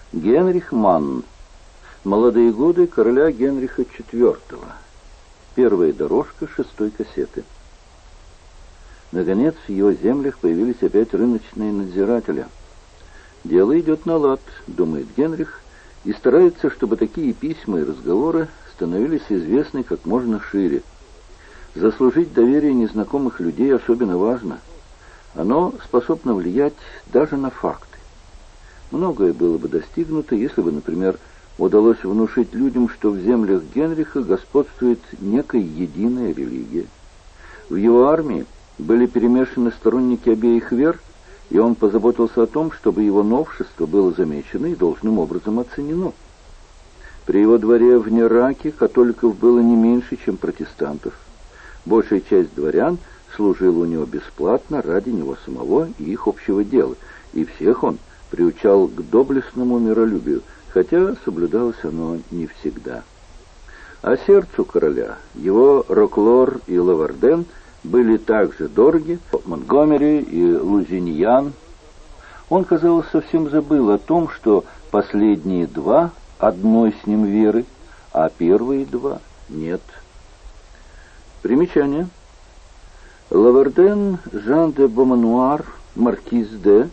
Генрих Манн. Молодые годы короля Генриха IV. Первая дорожка 6-й кассеты. Наконец, в его землях появились опять рыночные надзиратели. «Дело идет на лад», — думает Генрих, и старается, чтобы такие письма и разговоры становились известны как можно шире. Заслужить доверие незнакомых людей особенно важно. Оно способно влиять даже на факты. Многое было бы достигнуто, если бы, например, удалось внушить людям, что в землях Генриха господствует некая единая религия. В его армии были перемешаны сторонники обеих вер, и он позаботился о том, чтобы его новшество было замечено и должным образом оценено. При его дворе в Нераке католиков было не меньше, чем протестантов. Большая часть дворян служила у него бесплатно ради него самого и их общего дела, и всех он приучал к доблестному миролюбию, хотя соблюдалось оно не всегда. А сердцу короля его Роклор и Лаварден были также дороги, Монтгомери и Лузиньян. Он, казалось, совсем забыл о том, что последние два одной с ним веры, а первые два нет. Примечание. Лаварден Жан де Бомануар, маркиз де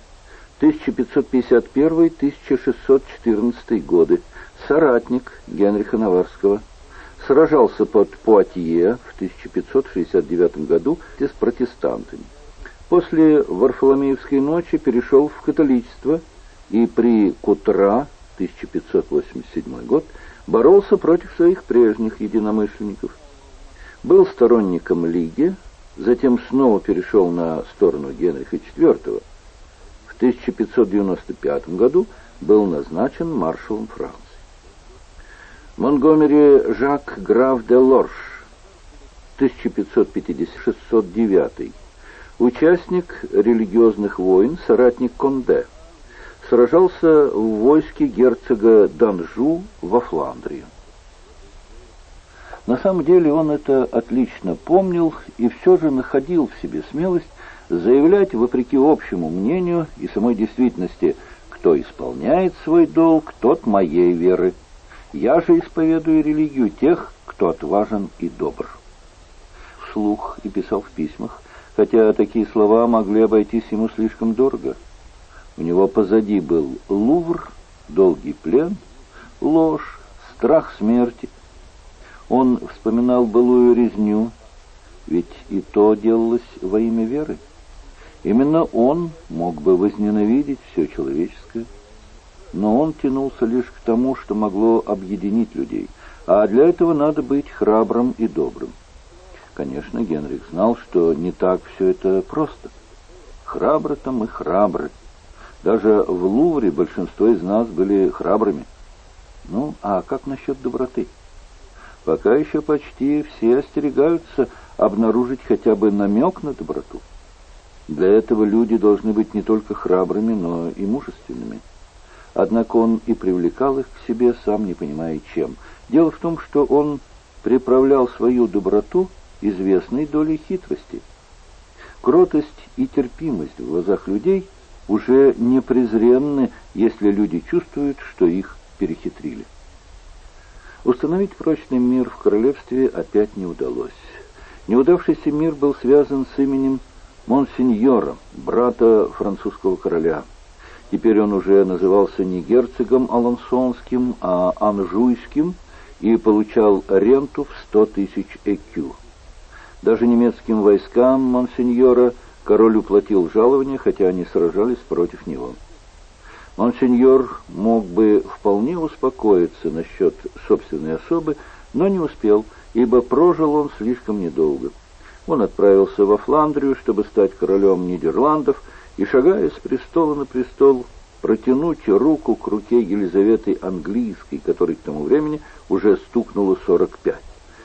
1551-1614 годы, соратник Генриха Наварского, сражался под Пуатье в 1569 году с протестантами. После Варфоломеевской ночи перешел в католичество и при Кутра, 1587 год, боролся против своих прежних единомышленников. Был сторонником Лиги, затем снова перешел на сторону Генриха IV. В 1595 году был назначен маршалом Франции. Монтгомери Жак граф де Лорш, 1550-609, участник религиозных войн, соратник Конде, сражался в войске герцога d'Анжу во Фландрии. На самом деле он это отлично помнил и все же находил в себе смелость заявлять, вопреки общему мнению и самой действительности, кто исполняет свой долг, тот моей веры. Я же исповедую религию тех, кто отважен и добр. Вслух и писал в письмах, хотя такие слова могли обойтись ему слишком дорого. У него позади был Лувр, долгий плен, ложь, страх смерти. Он вспоминал былую резню, ведь и то делалось во имя веры. Именно он мог бы возненавидеть все человеческое, но он тянулся лишь к тому, что могло объединить людей, а для этого надо быть храбрым и добрым. Конечно, Генрих знал, что не так все это просто. Храбры-то мы храбры. Даже в Лувре большинство из нас были храбрыми. Ну, а как насчет доброты? Пока еще почти все остерегаются обнаружить хотя бы намек на доброту. Для этого люди должны быть не только храбрыми, но и мужественными. Однако он и привлекал их к себе, сам не понимая чем. Дело в том, что он приправлял свою доброту известной долей хитрости. Кротость и терпимость в глазах людей уже не презренны, если люди чувствуют, что их перехитрили. Установить прочный мир в королевстве опять не удалось. Неудавшийся мир был связан с именем Монсеньора, брата французского короля. Теперь он уже назывался не герцогом Алансонским, а Анжуйским и получал ренту в 100 тысяч экю. Даже немецким войскам Монсеньора король уплатил жалование, хотя они сражались против него. Монсеньор мог бы вполне успокоиться насчет собственной особы, но не успел, ибо прожил он слишком недолго. Он отправился во Фландрию, чтобы стать королем Нидерландов, и, шагая с престола на престол, протянуть руку к руке Елизаветы Английской, которой к тому времени уже стукнуло 45.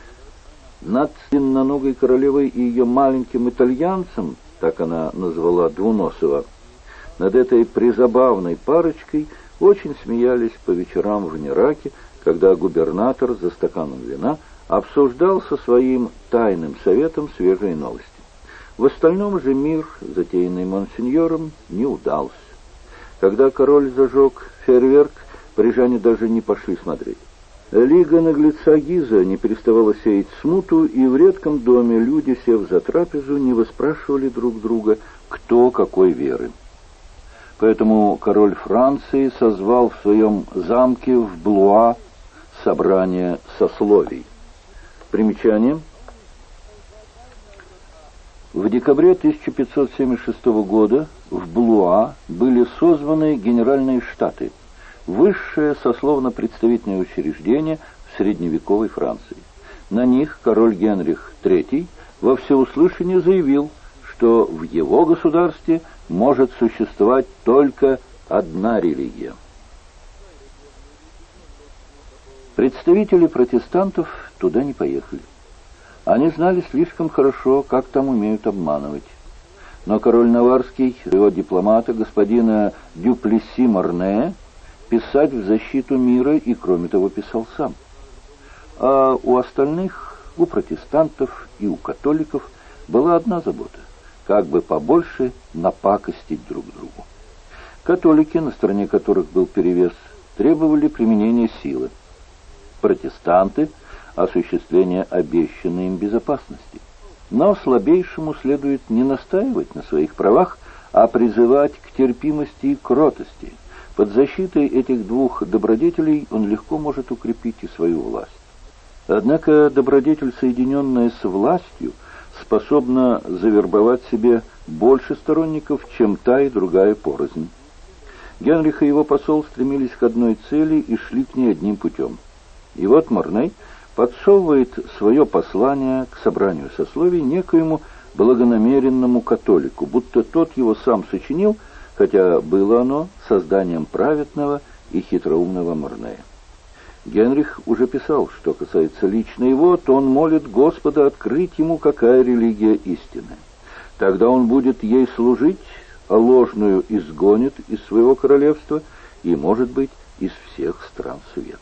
Над длинноногой королевой и ее маленьким итальянцем, так она назвала Двуносова, над этой призабавной парочкой очень смеялись по вечерам в Нераке, когда губернатор за стаканом вина обсуждал со своим тайным советом свежие новости. В остальном же мир, затеянный монсеньором, не удался. Когда король зажег фейерверк, парижане даже не пошли смотреть. Лига наглеца Гиза не переставала сеять смуту, и в редком доме люди, сев за трапезу, не выспрашивали друг друга, кто какой веры. Поэтому король Франции созвал в своем замке в Блуа собрание сословий. Примечание. В декабре 1576 года в Блуа были созваны Генеральные Штаты, высшее сословно-представительное учреждение в средневековой Франции. На них король Генрих III во всеуслышание заявил, что в его государстве может существовать только одна религия. Представители протестантов туда не поехали. Они знали слишком хорошо, как там умеют обманывать. Но король Наварский, его дипломата, господина Дюплесси-Морне, писать в защиту мира и, кроме того, писал сам. А у остальных, у протестантов и у католиков, была одна забота – как бы побольше напакостить друг другу. Католики, на стороне которых был перевес, требовали применения силы. Протестанты – осуществления обещанной им безопасности. Но слабейшему следует не настаивать на своих правах, а призывать к терпимости и кротости. Под защитой этих двух добродетелей он легко может укрепить и свою власть. Однако добродетель, соединенная с властью, способна завербовать себе больше сторонников, чем та и другая порознь. Генрих и его посол стремились к одной цели и шли к ней одним путем. И вот Морней подсовывает свое послание к собранию сословий некоему благонамеренному католику, будто тот его сам сочинил, хотя было оно созданием праведного и хитроумного Морнея. Генрих уже писал, что касается лично его, то он молит Господа открыть ему, какая религия истинная. Тогда он будет ей служить, а ложную изгонит из своего королевства и, может быть, из всех стран света.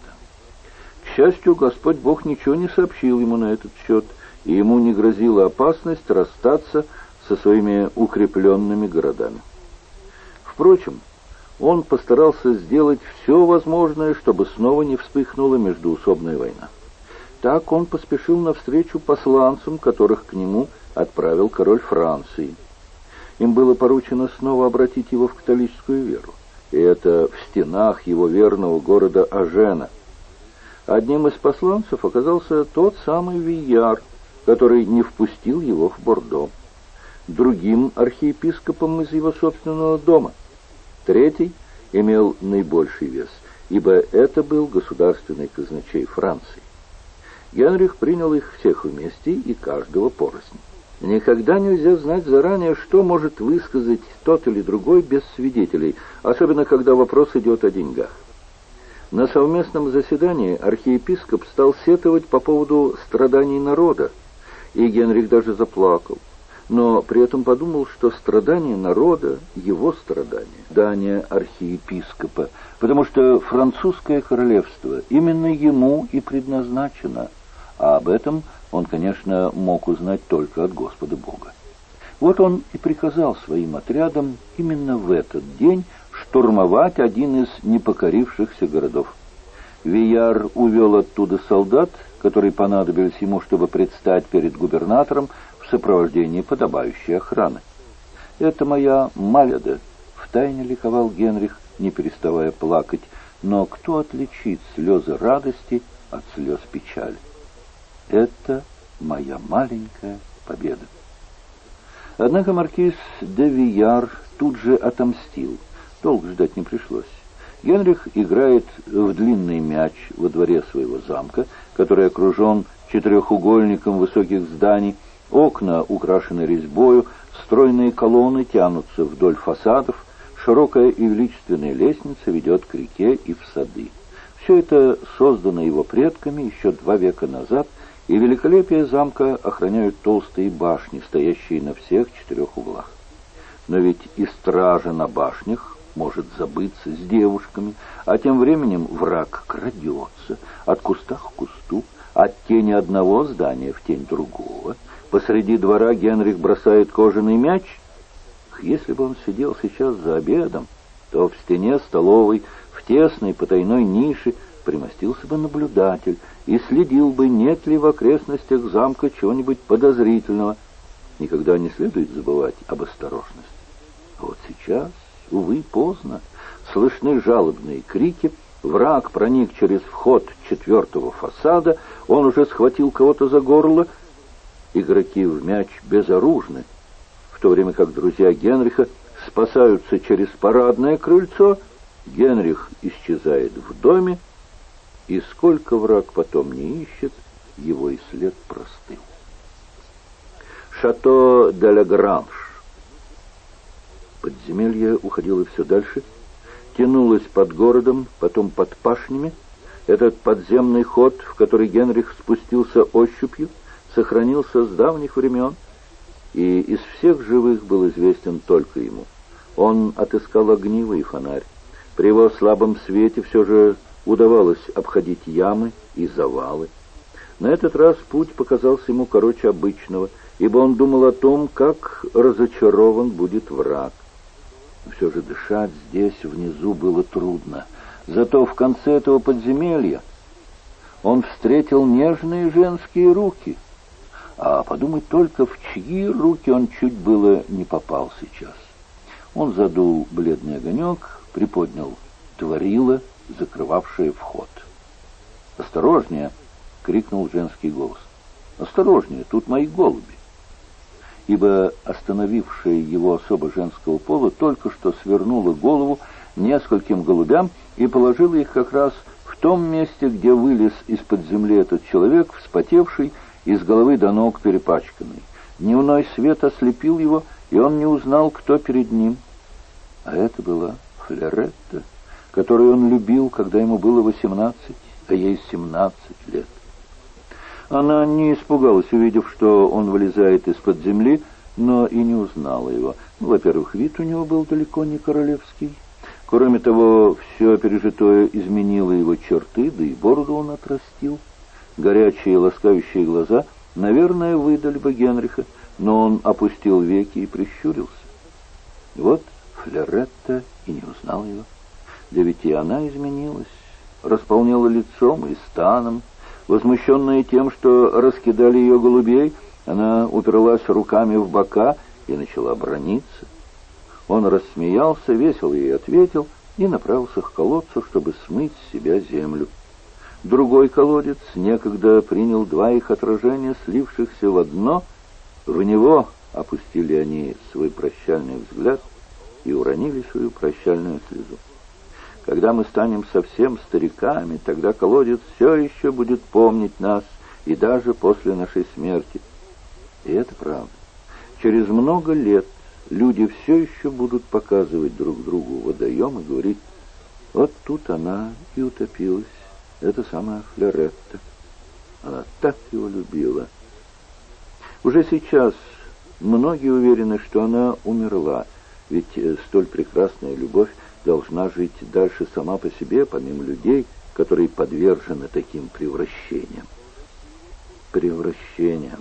К счастью, Господь Бог ничего не сообщил ему на этот счет, и ему не грозила опасность расстаться со своими укрепленными городами. Впрочем, он постарался сделать все возможное, чтобы снова не вспыхнула междоусобная война. Так он поспешил навстречу посланцам, которых к нему отправил король Франции. Им было поручено снова обратить его в католическую веру, и это в стенах его верного города Ажена. Одним из посланцев оказался тот самый Вияр, который не впустил его в Бордо. Другим архиепископом из его собственного дома. Третий имел наибольший вес, ибо это был государственный казначей Франции. Генрих принял их всех вместе и каждого порознь. Никогда нельзя знать заранее, что может высказать тот или другой без свидетелей, особенно когда вопрос идет о деньгах. На совместном заседании архиепископ стал сетовать по поводу страданий народа, и Генрих даже заплакал, но при этом подумал, что страдания народа — его страдания, страдания архиепископа, потому что французское королевство именно ему и предназначено, а об этом он, конечно, мог узнать только от Господа Бога. Вот он и приказал своим отрядам именно в этот день штурмовать один из непокорившихся городов. Вияр увел оттуда солдат, которые понадобились ему, чтобы предстать перед губернатором в сопровождении подобающей охраны. «Это моя Маляда», — втайне ликовал Генрих, не переставая плакать, но кто отличит слезы радости от слез печали? «Это моя маленькая победа». Однако маркиз де Вияр тут же отомстил. Долго ждать не пришлось. Генрих играет в длинный мяч во дворе своего замка, который окружен четырехугольником высоких зданий, окна украшены резьбою, стройные колонны тянутся вдоль фасадов, широкая и величественная лестница ведет к реке и в сады. Все это создано его предками еще 2 века назад, и великолепие замка охраняют толстые башни, стоящие на всех 4 углах. Но ведь и стража на башнях может забыться с девушками, а тем временем враг крадется от куста к кусту, от тени одного здания в тень другого. Посреди двора Генрих бросает кожаный мяч. Если бы он сидел сейчас за обедом, то в стене столовой, в тесной потайной нише, примостился бы наблюдатель и следил бы, нет ли в окрестностях замка чего-нибудь подозрительного. Никогда не следует забывать об осторожности. А вот сейчас, увы, поздно. Слышны жалобные крики. Враг проник через вход 4-го фасада. Он уже схватил кого-то за горло. Игроки в мяч безоружны, в то время как друзья Генриха спасаются через парадное крыльцо. Генрих исчезает в доме, и сколько враг потом не ищет, его и след простыл. Шато де ла Гранж. Подземелье уходило все дальше, тянулось под городом, потом под пашнями. Этот подземный ход, в который Генрих спустился ощупью, сохранился с давних времен, и из всех живых был известен только ему. Он отыскал огниво и фонарь. При его слабом свете все же удавалось обходить ямы и завалы. На этот раз путь показался ему короче обычного, ибо он думал о том, как разочарован будет враг. Все же дышать здесь внизу было трудно. Зато в конце этого подземелья он встретил нежные женские руки. А подумать только, в чьи руки он чуть было не попал сейчас. Он задул бледный огонек, приподнял творило, закрывавшее вход. «Осторожнее!» — крикнул женский голос. «Осторожнее, тут мои голуби!» Ибо остановившая его особа женского пола только что свернула голову нескольким голубям и положила их как раз в том месте, где вылез из-под земли этот человек, вспотевший и с головы до ног перепачканный. Дневной свет ослепил его, и он не узнал, кто перед ним. А это была Флоретта, которую он любил, когда ему было 18, а ей 17 лет. Она не испугалась, увидев, что он вылезает из-под земли, но и не узнала его. Во-первых, вид у него был далеко не королевский. Кроме того, все пережитое изменило его черты, да и бороду он отрастил. Горячие ласкающие глаза, наверное, выдали бы Генриха, но он опустил веки и прищурился. Вот Флоретта и не узнала его. Да ведь и она изменилась, располнела лицом и станом. Возмущенная тем, что раскидали ее голубей, она уперлась руками в бока и начала браниться. Он рассмеялся, весело ей ответил и направился к колодцу, чтобы смыть с себя землю. Другой колодец некогда принял два их отражения, слившихся в одно. В него опустили они свой прощальный взгляд и уронили свою прощальную слезу. Когда мы станем совсем стариками, тогда колодец все еще будет помнить нас, и даже после нашей смерти. И это правда. Через много лет люди все еще будут показывать друг другу водоем и говорить: вот тут она и утопилась, эта самая Флоретта. Она так его любила. Уже сейчас многие уверены, что она умерла, ведь столь прекрасная любовь должна жить дальше сама по себе, помимо людей, которые подвержены таким превращениям. Превращениям.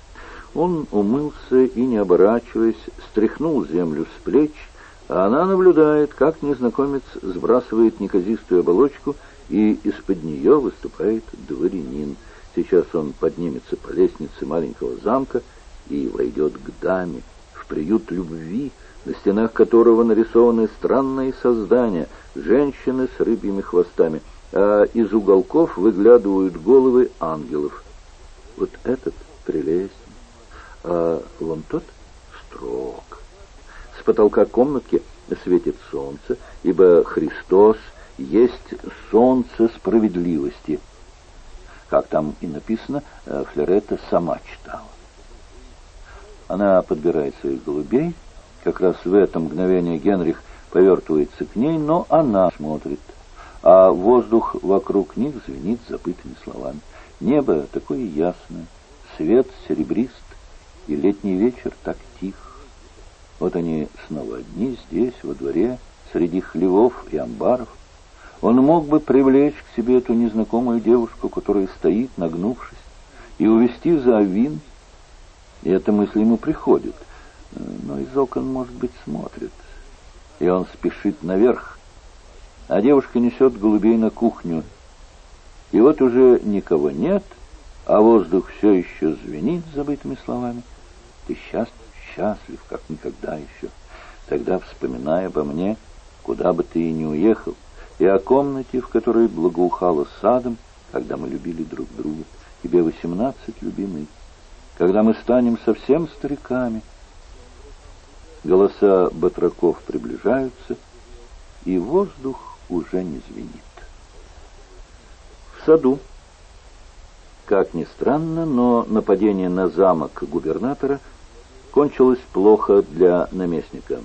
Он умылся и, не оборачиваясь, стряхнул землю с плеч, а она наблюдает, как незнакомец сбрасывает неказистую оболочку, и из-под нее выступает дворянин. Сейчас он поднимется по лестнице маленького замка и войдет к даме, в приют любви, на стенах которого нарисованы странные создания, женщины с рыбьими хвостами, а из уголков выглядывают головы ангелов. Вот этот прелестен, а вон тот строг. С потолка комнатки светит солнце, ибо Христос есть солнце справедливости. Как там и написано, Флоретта сама читала. Она подбирает своих голубей. Как раз в это мгновение Генрих повертывается к ней, но она смотрит, а воздух вокруг них звенит забытыми словами. Небо такое ясное, свет серебрист, и летний вечер так тих. Вот они снова одни здесь, во дворе, среди хлевов и амбаров. Он мог бы привлечь к себе эту незнакомую девушку, которая стоит, нагнувшись, и увести за авин. И эта мысль ему приходит, но из окон, может быть, смотрит. и он спешит наверх, а девушка несет голубей на кухню. И вот уже никого нет, а воздух все еще звенит забытыми словами. Ты счастлив, как никогда еще. Тогда вспоминай обо мне, куда бы ты и не уехал, и о комнате, в которой благоухало садом, когда мы любили друг друга. Тебе 18, любимый, когда мы станем совсем стариками. Голоса батраков приближаются, и воздух уже не звенит. В саду, как ни странно, но нападение на замок губернатора кончилось плохо для наместника.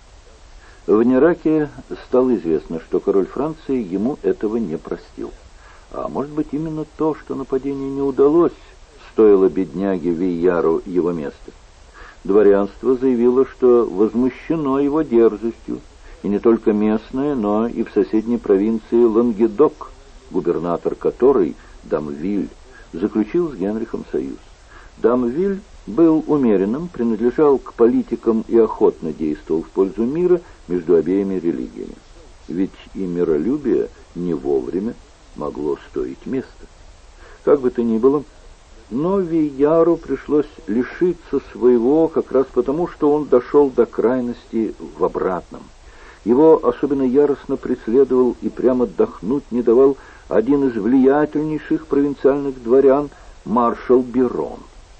В Нераке стало известно, что король Франции ему этого не простил. А может быть, именно то, что нападение не удалось, стоило бедняге Вийяру его места. Дворянство заявило, что возмущено его дерзостью, и не только местное, но и в соседней провинции Лангедок, губернатор которой, Дамвиль, заключил с Генрихом союз. Дамвиль был умеренным, принадлежал к политикам и охотно действовал в пользу мира между обеими религиями. Ведь и миролюбие не вовремя могло стоить места. Как бы то ни было, но Вийяру пришлось лишиться своего как раз потому, что он дошел до крайности в обратном. Его особенно яростно преследовал и прямо отдохнуть не давал один из влиятельнейших провинциальных дворян, маршал Берон.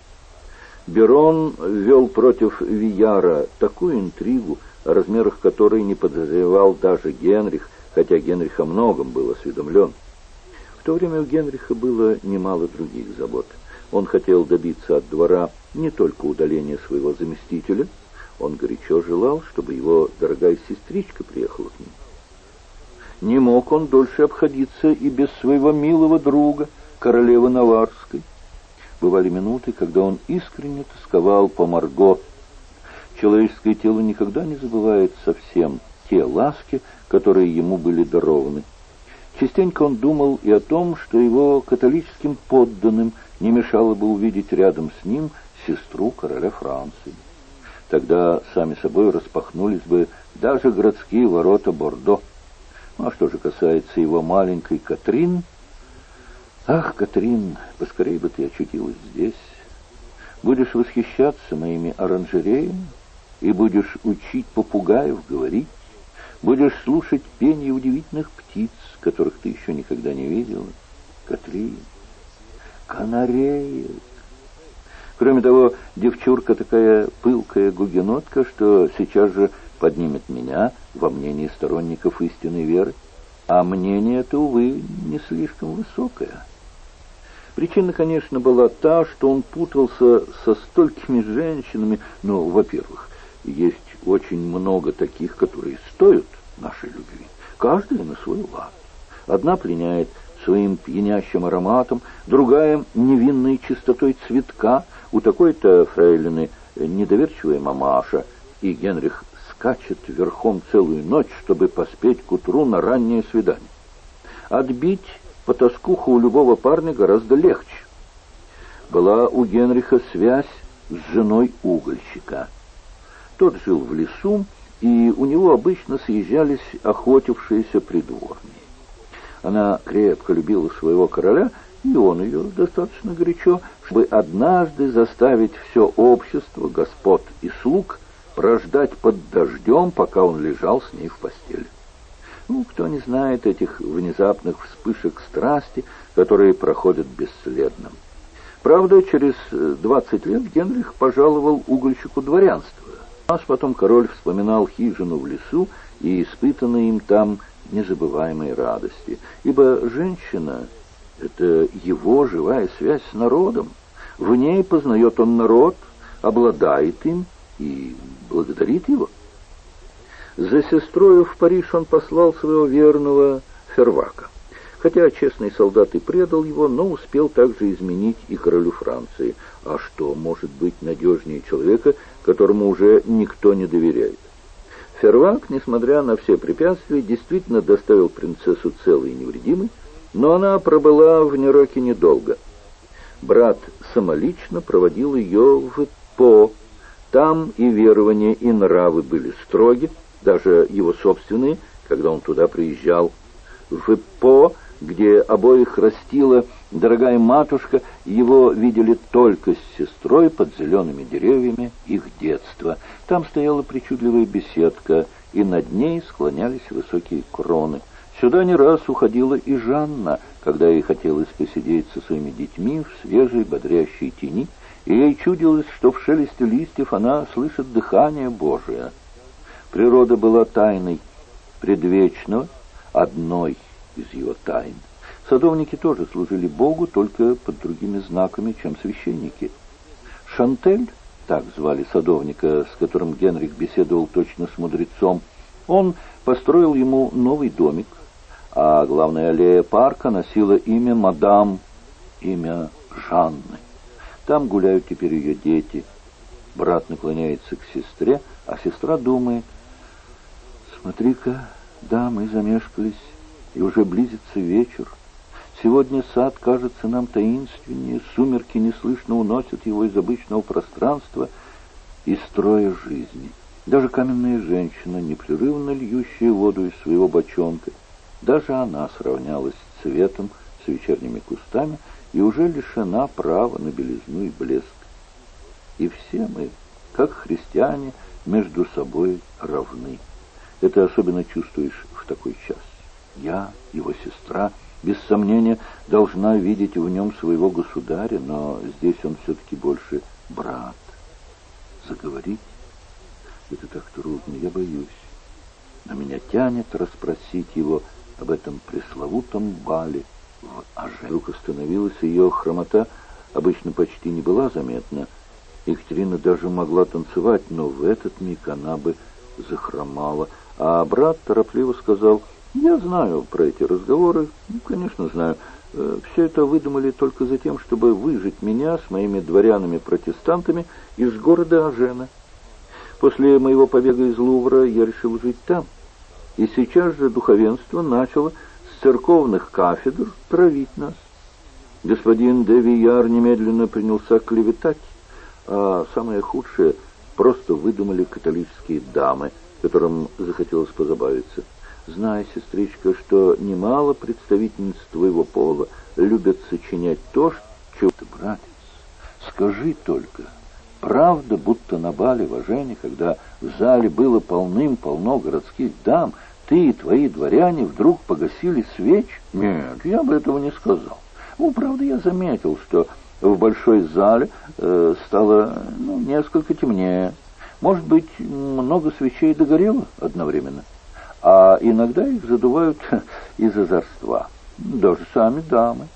Берон вел против Вийяра такую интригу, о размерах которой не подозревал даже Генрих, хотя Генрих о многом был осведомлен. В то время у Генриха было немало других забот. Он хотел добиться от двора не только удаления своего заместителя, он горячо желал, чтобы его дорогая сестричка приехала к ним. Не мог он дольше обходиться и без своего милого друга, королевы Наварской. Бывали минуты, когда он искренне тосковал по Марго. Человеческое тело никогда не забывает совсем те ласки, которые ему были дарованы. Частенько он думал и о том, что его католическим подданным не мешало бы увидеть рядом с ним сестру короля Франции. Тогда сами собой распахнулись бы даже городские ворота Бордо. А что же касается его маленькой Катрин... Ах, Катрин, поскорей бы ты очутилась здесь. Будешь восхищаться моими оранжереями и будешь учить попугаев говорить. Будешь слушать пение удивительных птиц, которых ты еще никогда не видела. Катрин, канареек. Кроме того, девчурка такая пылкая гугенотка, что сейчас же поднимет меня во мнении сторонников истинной веры. А мнение это, увы, не слишком высокое. Причина, конечно, была та, что он путался со столькими женщинами. Но, во-первых, есть очень много таких, которые стоят нашей любви. Каждая на свой лад. Одна пленяет своим пьянящим ароматом, другая — невинной чистотой цветка. У такой-то фрейлины недоверчивая мамаша, и Генрих скачет верхом целую ночь, чтобы поспеть к утру на раннее свидание. Отбить потаскуху у любого парня гораздо легче. Была у Генриха связь с женой угольщика. Тот жил в лесу, и у него обычно съезжались охотившиеся придворные. Она крепко любила своего короля, и он ее достаточно горячо, чтобы однажды заставить все общество, господ и слуг прождать под дождем, пока он лежал с ней в постели. Кто не знает этих внезапных вспышек страсти, которые проходят бесследно. Правда, через 20 лет Генрих пожаловал угольщику дворянство. А потом король вспоминал хижину в лесу и испытанные им там незабываемые радости. Ибо женщина — это его живая связь с народом. В ней познает он народ, обладает им и благодарит его. За сестрою в Париж он послал своего верного Фервака. Хотя честный солдат и предал его, но успел также изменить и королю Франции. А что может быть надежнее человека, которому уже никто не доверяет? Фервак, несмотря на все препятствия, действительно доставил принцессу целой и невредимой, но она пробыла в Нероке недолго. Брат самолично проводил ее в По. Там и верования, и нравы были строги, даже его собственные, когда он туда приезжал. В Иппо, где обоих растила дорогая матушка, его видели только с сестрой под зелеными деревьями их детства. Там стояла причудливая беседка, и над ней склонялись высокие кроны. Сюда не раз уходила и Жанна, когда ей хотелось посидеть со своими детьми в свежей бодрящей тени, и ей чудилось, что в шелесте листьев она слышит дыхание Божие. Природа была тайной предвечного, одной из его тайн. Садовники тоже служили Богу, только под другими знаками, чем священники. Шантель, так звали садовника, с которым Генрих беседовал точно с мудрецом, он построил ему новый домик, а главная аллея парка носила имя мадам, имя Жанны. Там гуляют теперь ее дети. Брат наклоняется к сестре, а сестра думает: «Смотри-ка, да, мы замешкались, и уже близится вечер. Сегодня сад кажется нам таинственнее, сумерки неслышно уносят его из обычного пространства и строя жизни. Даже каменная женщина, непрерывно льющая воду из своего бочонка, даже она сравнялась цветом с вечерними кустами и уже лишена права на белизну и блеск. И все мы, как христиане, между собой равны. Это особенно чувствуешь в такой час. Я, его сестра, без сомнения, должна видеть в нем своего государя, но здесь он все-таки больше брат. Заговорить — это так трудно, я боюсь. Но меня тянет расспросить его об этом пресловутом бале в Аже. Вдруг остановилась, ее хромота обычно почти не была заметна. Екатерина даже могла танцевать, но в этот миг она бы захромала. А брат торопливо сказал: «Я знаю про эти разговоры, конечно, знаю. Все это выдумали только за тем, чтобы выжить меня с моими дворянами-протестантами из города Ажена. После моего побега из Лувра я решил жить там. И сейчас же духовенство начало с церковных кафедр травить нас. Господин де Вияр немедленно принялся клеветать, а самое худшее — просто выдумали католические дамы, которым захотелось позабавиться. Знай, сестричка, что немало представительниц твоего пола любят сочинять то, что ты, братец. Скажи только, правда, будто на бале в Ажене, когда в зале было полным-полно городских дам, ты и твои дворяне вдруг погасили свечи? Нет, я бы этого не сказал. Ну, правда, я заметил, что в большой зале стало несколько темнее. Может быть, много свечей догорело одновременно. А иногда их задувают из озорства. Даже сами дамы.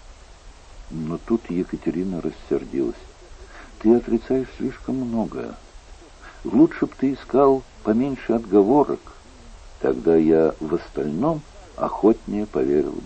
Но тут Екатерина рассердилась. Ты отрицаешь слишком многое. Лучше б ты искал поменьше отговорок. Тогда я в остальном охотнее поверил бы.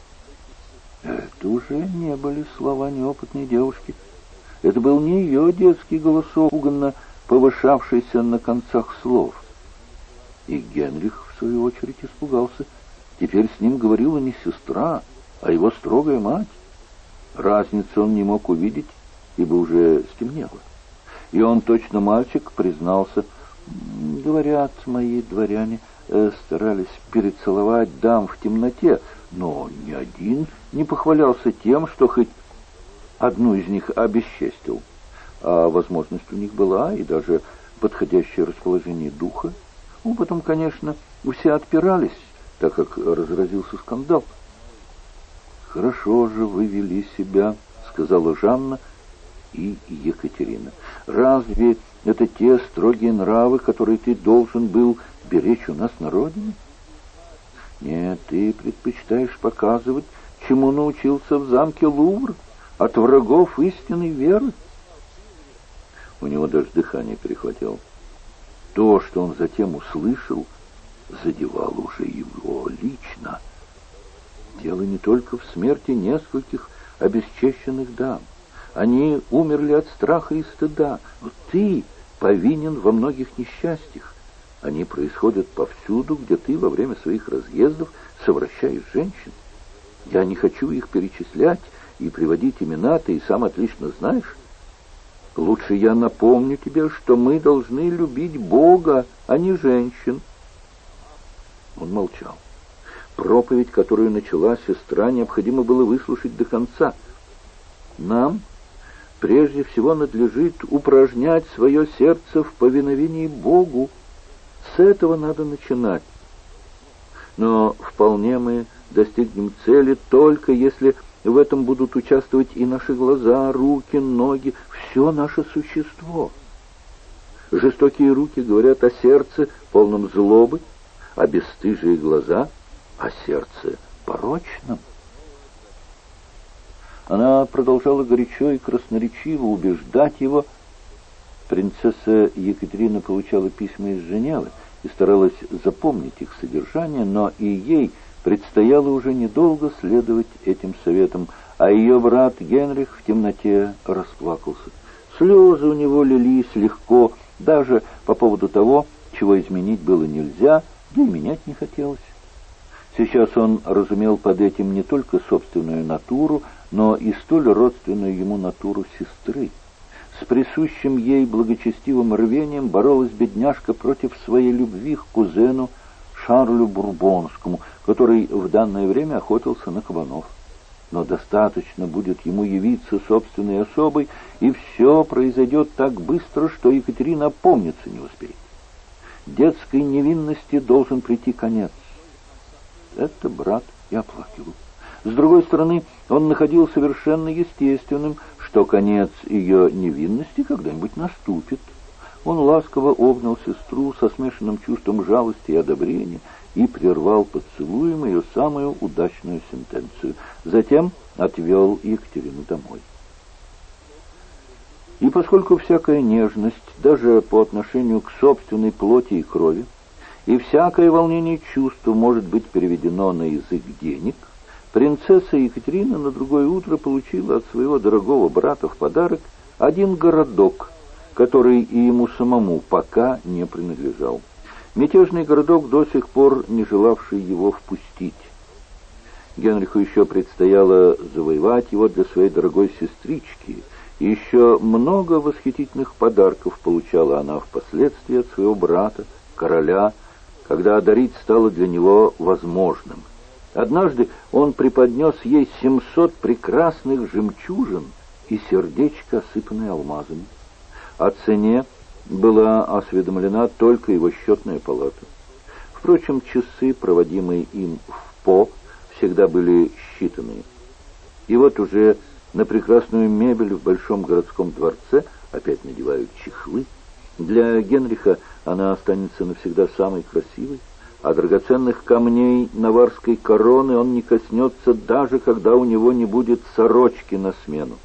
Это уже не были слова неопытной девушки. Это был не ее детский голосок, угодно повышавшийся на концах слов. И Генрих, в свою очередь, испугался. Теперь с ним говорила не сестра, а его строгая мать. Разницу он не мог увидеть, ибо уже стемнело. И он, точно мальчик, признался: «Говорят, мои дворяне старались перецеловать дам в темноте, но ни один не похвалялся тем, что хоть одну из них обесчестил. А возможность у них была, и даже подходящее расположение духа. Потом, конечно, все отпирались, так как разразился скандал». «Хорошо же вы вели себя», — сказала Жанна и Екатерина. «Разве это те строгие нравы, которые ты должен был беречь у нас на родине? Нет, ты предпочитаешь показывать, чему научился в замке Лувр, от врагов истинной веры». У него даже дыхание перехватило. То, что он затем услышал, задевало уже его лично. Дело не только в смерти нескольких обесчещенных дам. Они умерли от страха и стыда. Но ты повинен во многих несчастьях. Они происходят повсюду, где ты во время своих разъездов совращаешь женщин. Я не хочу их перечислять и приводить имена, ты и сам отлично знаешь. Лучше я напомню тебе, что мы должны любить Бога, а не женщин. Он молчал. Проповедь, которую начала сестра, необходимо было выслушать до конца. Нам прежде всего надлежит упражнять свое сердце в повиновении Богу. С этого надо начинать. Но вполне мы достигнем цели только если в этом будут участвовать и наши глаза, руки, ноги, все наше существо. Жестокие руки говорят о сердце, полном злобы, а бесстыжие глаза — о сердце порочном. Она продолжала горячо и красноречиво убеждать его. Принцесса Екатерина получала письма из Женевы и старалась запомнить их содержание, но и ей предстояло уже недолго следовать этим советам, а ее брат Генрих в темноте расплакался. Слезы у него лились легко, даже по поводу того, чего изменить было нельзя, да и менять не хотелось. Сейчас он разумел под этим не только собственную натуру, но и столь родственную ему натуру сестры. С присущим ей благочестивым рвением боролась бедняжка против своей любви к кузену Шарлю Бурбонскому, который в данное время охотился на кабанов. Но достаточно будет ему явиться собственной особой, и все произойдет так быстро, что Екатерина опомниться не успеет. Детской невинности должен прийти конец. Это брат и оплакивал. С другой стороны, он находил совершенно естественным, что конец ее невинности когда-нибудь наступит. Он ласково обнял сестру со смешанным чувством жалости и одобрения и прервал поцелуем ее самую удачную сентенцию. Затем отвел Екатерину домой. И поскольку всякая нежность, даже по отношению к собственной плоти и крови, и всякое волнение чувств может быть переведено на язык денег, принцесса Екатерина на другое утро получила от своего дорогого брата в подарок один городок, который и ему самому пока не принадлежал. Мятежный городок, до сих пор не желавший его впустить. Генриху еще предстояло завоевать его для своей дорогой сестрички, и еще много восхитительных подарков получала она впоследствии от своего брата, короля, когда одарить стало для него возможным. Однажды он преподнес ей 700 прекрасных жемчужин и сердечко, осыпанное алмазами. О цене была осведомлена только его счетная палата. Впрочем, часы, проводимые им в По, всегда были считанные. И вот уже на прекрасную мебель в большом городском дворце опять надевают чехлы. Для Генриха она останется навсегда самой красивой, а драгоценных камней наварской короны он не коснется, даже когда у него не будет сорочки на смену.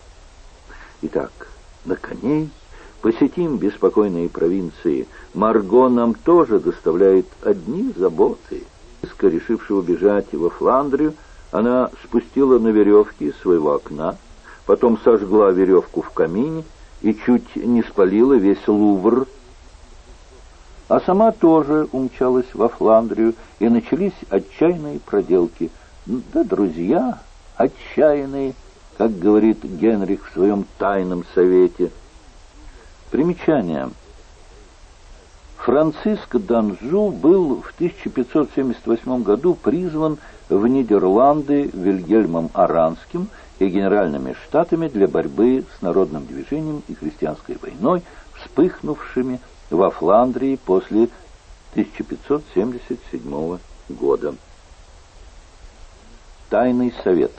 Итак, на коней посетим беспокойные провинции. Марго нам тоже доставляет одни заботы. Решивши убежать во Фландрию, она спустила на веревке своего окна, потом сожгла веревку в камине и чуть не спалила весь Лувр. А сама тоже умчалась во Фландрию, и начались отчаянные проделки. Да, друзья, отчаянные, как говорит Генрих в своем тайном совете. Примечание. Франциск d'Анжу был в 1578 году призван в Нидерланды Вильгельмом Оранским и генеральными штатами для борьбы с народным движением и крестьянской войной, вспыхнувшими во Фландрии после 1577 года. Тайный совет.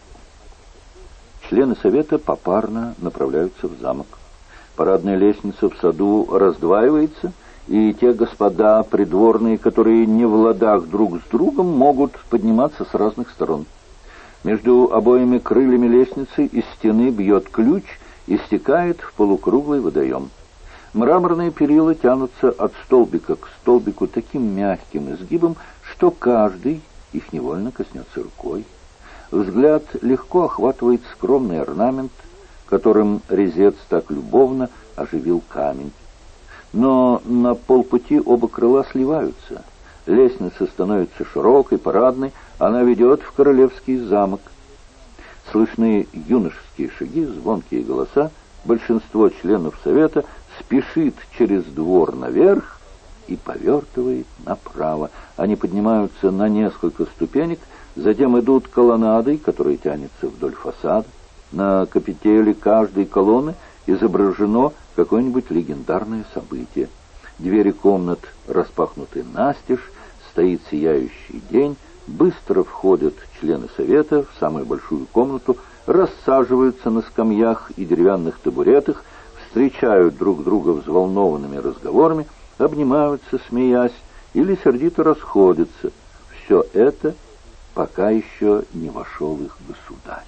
Члены совета попарно направляются в замок. Парадная лестница в саду раздваивается, и те господа придворные, которые не в ладах друг с другом, могут подниматься с разных сторон. Между обоими крыльями лестницы из стены бьет ключ и стекает в полукруглый водоем. Мраморные перила тянутся от столбика к столбику таким мягким изгибом, что каждый их невольно коснется рукой. Взгляд легко охватывает скромный орнамент, которым резец так любовно оживил камень. Но на полпути оба крыла сливаются. Лестница становится широкой, парадной, она ведет в королевский замок. Слышны юношеские шаги, звонкие голоса. Большинство членов совета спешит через двор наверх, и повертывает направо. Они поднимаются на несколько ступенек, затем идут колоннадой, которая тянется вдоль фасада. На капителе каждой колонны изображено какое-нибудь легендарное событие. Двери комнат распахнуты настежь, стоит сияющий день, быстро входят члены совета в самую большую комнату, рассаживаются на скамьях и деревянных табуретах, встречают друг друга взволнованными разговорами, обнимаются, смеясь, или сердито расходятся. Все это пока еще не вошел их государь.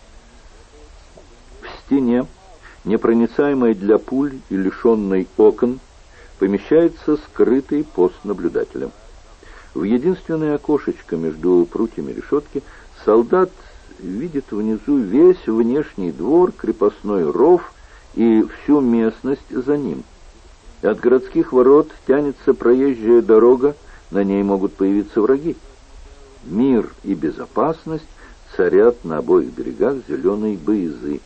В стене, непроницаемой для пуль и лишенной окон, помещается скрытый пост наблюдателя. В единственное окошечко между прутьями решетки солдат видит внизу весь внешний двор, крепостной ров и всю местность за ним. От городских ворот тянется проезжая дорога, на ней могут появиться враги. Мир и безопасность царят на обоих берегах зеленой бызы,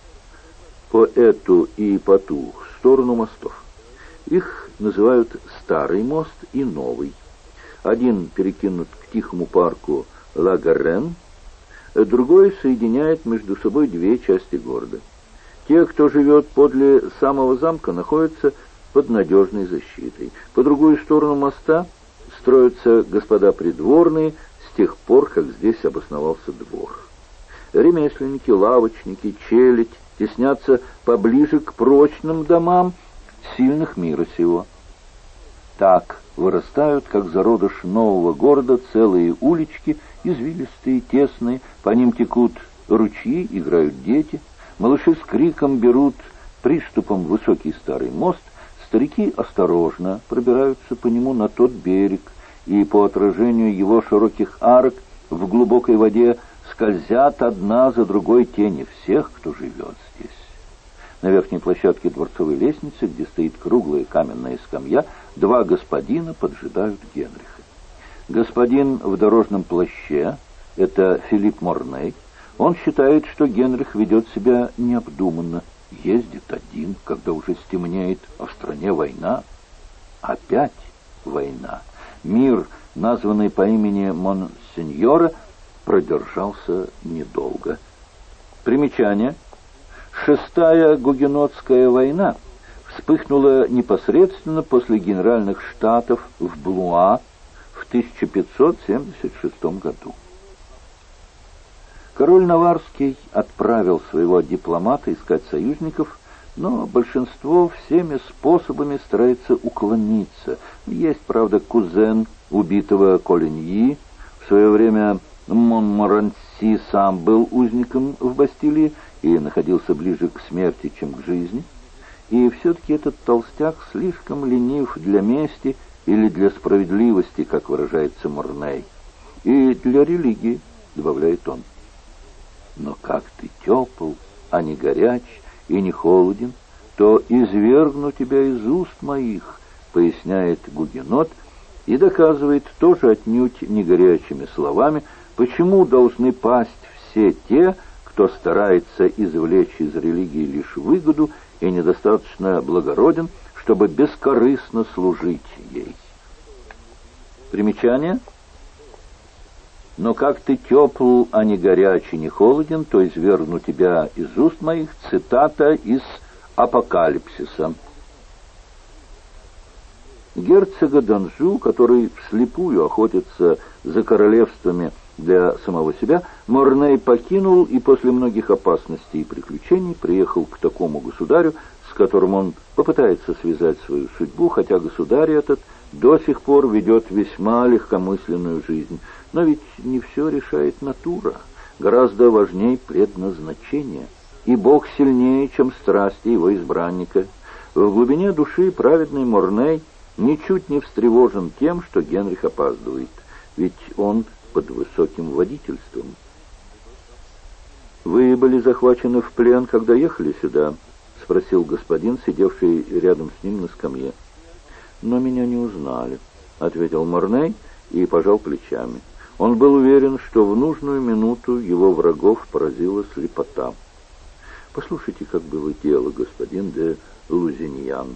по эту и по ту сторону мостов. Их называют Старый мост и Новый. Один перекинут к тихому парку Ла-Гаррен, другой соединяет между собой две части города. Те, кто живет подле самого замка, находятся под надежной защитой. По другую сторону моста строятся господа придворные с тех пор, как здесь обосновался двор. Ремесленники, лавочники, челядь теснятся поближе к прочным домам сильных мира сего. Так вырастают, как зародыш нового города, целые улички, извилистые, тесные, по ним текут ручьи, играют дети, малыши с криком берут приступом высокий старый мост, старики осторожно пробираются по нему на тот берег, и по отражению его широких арок в глубокой воде скользят одна за другой тени всех, кто живет здесь. На верхней площадке дворцовой лестницы, где стоит круглая каменная скамья, два господина поджидают Генриха. Господин в дорожном плаще — это Филипп Морней. Он считает, что Генрих ведет себя необдуманно, ездит один, когда уже стемнеет, а в стране война. Опять война. Мир, названный по имени Монсеньора, продержался недолго. Примечание. Шестая Гугенотская война вспыхнула непосредственно после генеральных штатов в Блуа в 1576 году. Король Наварский отправил своего дипломата искать союзников, но большинство всеми способами старается уклониться. Есть, правда, кузен убитого Колиньи. В свое время Монморанси сам был узником в Бастилии и находился ближе к смерти, чем к жизни. И все-таки этот толстяк слишком ленив для мести или для справедливости, как выражается Морней, и для религии, добавляет он. Но как ты тепл, а не горяч и не холоден, то извергну тебя из уст моих, поясняет Гугенот и доказывает тоже отнюдь не горячими словами, почему должны пасть все те, кто старается извлечь из религии лишь выгоду и недостаточно благороден, чтобы бескорыстно служить ей. Примечание. Но как ты тепл, а не горячий, не холоден, то извергну тебя из уст моих. Цитата из Апокалипсиса. Герцога d'Анжу, который вслепую охотится за королевствами для самого себя, Морней покинул и после многих опасностей и приключений приехал к такому государю, с которым он попытается связать свою судьбу, хотя государь этот до сих пор ведет весьма легкомысленную жизнь. Но ведь не все решает натура, гораздо важнее предназначение, и Бог сильнее, чем страсти его избранника. В глубине души праведный Морней ничуть не встревожен тем, что Генрих опаздывает, ведь он под высоким водительством. «Вы были захвачены в плен, когда ехали сюда?» — спросил господин, сидевший рядом с ним на скамье. «Но меня не узнали», — ответил Морней и пожал плечами. Он был уверен, что в нужную минуту его врагов поразила слепота. «Послушайте, как было дело, господин де Лузиньян.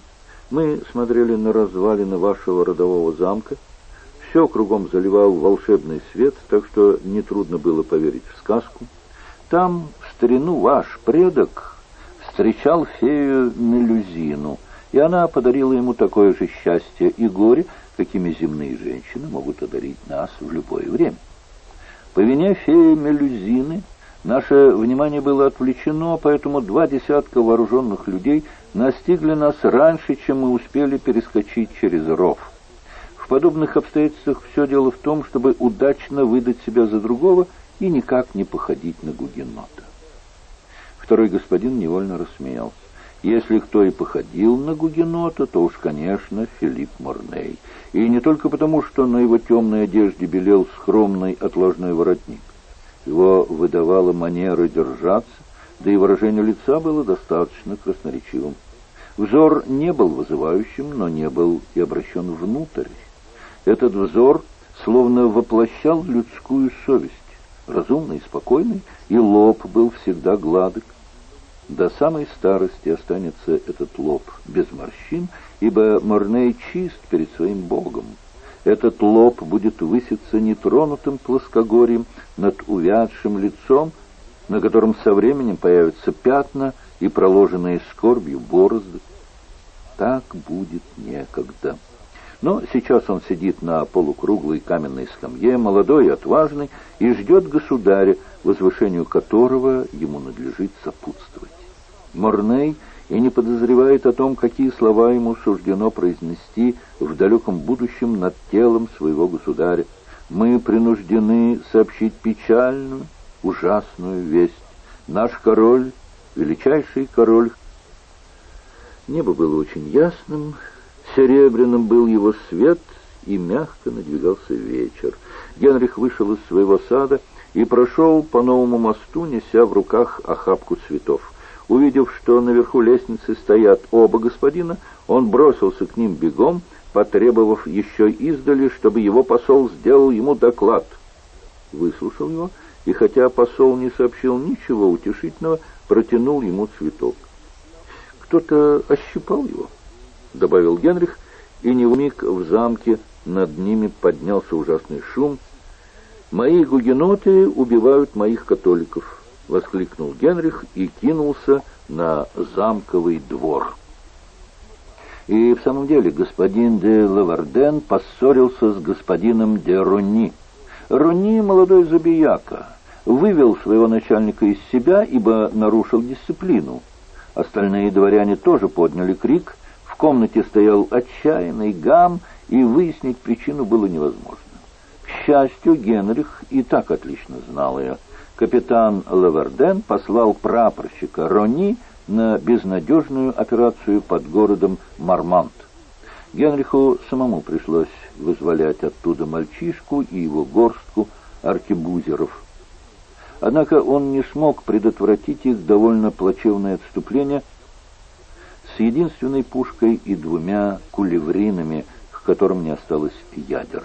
Мы смотрели на развалины вашего родового замка. Все кругом заливал волшебный свет, так что нетрудно было поверить в сказку. Там в старину ваш предок встречал фею Мелюзину, и она подарила ему такое же счастье и горе, какими земные женщины могут одарить нас в любое время. По вине феи Мелюзины наше внимание было отвлечено, поэтому 20 вооруженных людей настигли нас раньше, чем мы успели перескочить через ров. В подобных обстоятельствах все дело в том, чтобы удачно выдать себя за другого и никак не походить на гугенота. Второй господин невольно рассмеялся. Если кто и походил на гугенота, то уж, конечно, Филипп Морней. И не только потому, что на его темной одежде белел скромный отложной воротник. Его выдавала манера держаться, да и выражение лица было достаточно красноречивым. Взор не был вызывающим, но не был и обращен внутрь. Этот взор словно воплощал людскую совесть, разумный и спокойный, и лоб был всегда гладок. До самой старости останется этот лоб без морщин, ибо Морней чист перед своим Богом. Этот лоб будет выситься нетронутым плоскогорьем над увядшим лицом, на котором со временем появятся пятна и проложенные скорбью борозды. Так будет некогда. Но сейчас он сидит на полукруглой каменной скамье, молодой и отважный, и ждет государя, возвышению которого ему надлежит сопутствовать. Морней и не подозревает о том, какие слова ему суждено произнести в далеком будущем над телом своего государя. Мы принуждены сообщить печальную, ужасную весть. Наш король, величайший король. Небо было очень ясным, серебряным был его свет, и мягко надвигался вечер. Генрих вышел из своего сада и прошел по новому мосту, неся в руках охапку цветов. Увидев, что наверху лестницы стоят оба господина, он бросился к ним бегом, потребовав еще издали, чтобы его посол сделал ему доклад. Выслушал его, и хотя посол не сообщил ничего утешительного, протянул ему цветок. «Кто-то ощипал его», — добавил Генрих, и невмиг в замке над ними поднялся ужасный шум. «Мои гугеноты убивают моих католиков», — воскликнул Генрих и кинулся на замковый двор. И в самом деле господин де Лаварден поссорился с господином де Ронни. Ронни, молодой забияка, вывел своего начальника из себя, ибо нарушил дисциплину. Остальные дворяне тоже подняли крик. В комнате стоял отчаянный гам, и выяснить причину было невозможно. К счастью, Генрих и так отлично знал ее. Капитан Лаварден послал прапорщика Ронни на безнадежную операцию под городом Мармант. Генриху самому пришлось вызволять оттуда мальчишку и его горстку аркебузеров. Однако он не смог предотвратить их довольно плачевное отступление с единственной пушкой и 2 кулевринами, к которым не осталось ядер.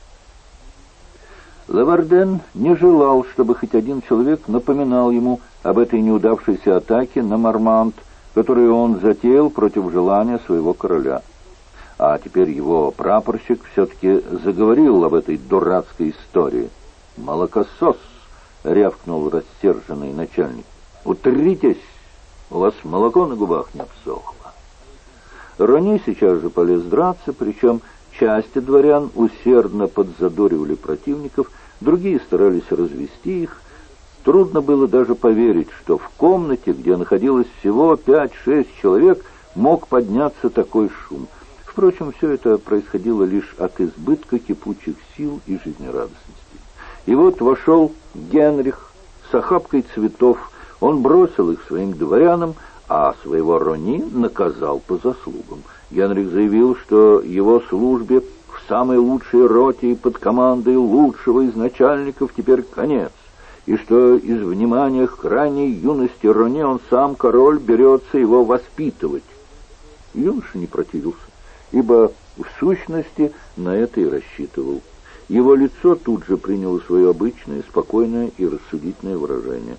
Лаварден не желал, чтобы хоть один человек напоминал ему об этой неудавшейся атаке на Мармант, которую он затеял против желания своего короля. А теперь его прапорщик все-таки заговорил об этой дурацкой истории. «Молокосос!» — рявкнул рассерженный начальник. «Утритесь! У вас молоко на губах не обсохло!» Ронни сейчас же полез драться, причем части дворян усердно подзадоривали противников, другие старались развести их. Трудно было даже поверить, что в комнате, где находилось всего 5-6 человек, мог подняться такой шум. Впрочем, все это происходило лишь от избытка кипучих сил и жизнерадостности. И вот вошел Генрих с охапкой цветов. Он бросил их своим дворянам, а своего Ронни наказал по заслугам. Генрих заявил, что его службе в самой лучшей роте и под командой лучшего из начальников теперь конец, и что из внимания к крайней юности Ронни он сам, король, берется его воспитывать. Юноша не противился, ибо в сущности на это и рассчитывал. Его лицо тут же приняло свое обычное, спокойное и рассудительное выражение.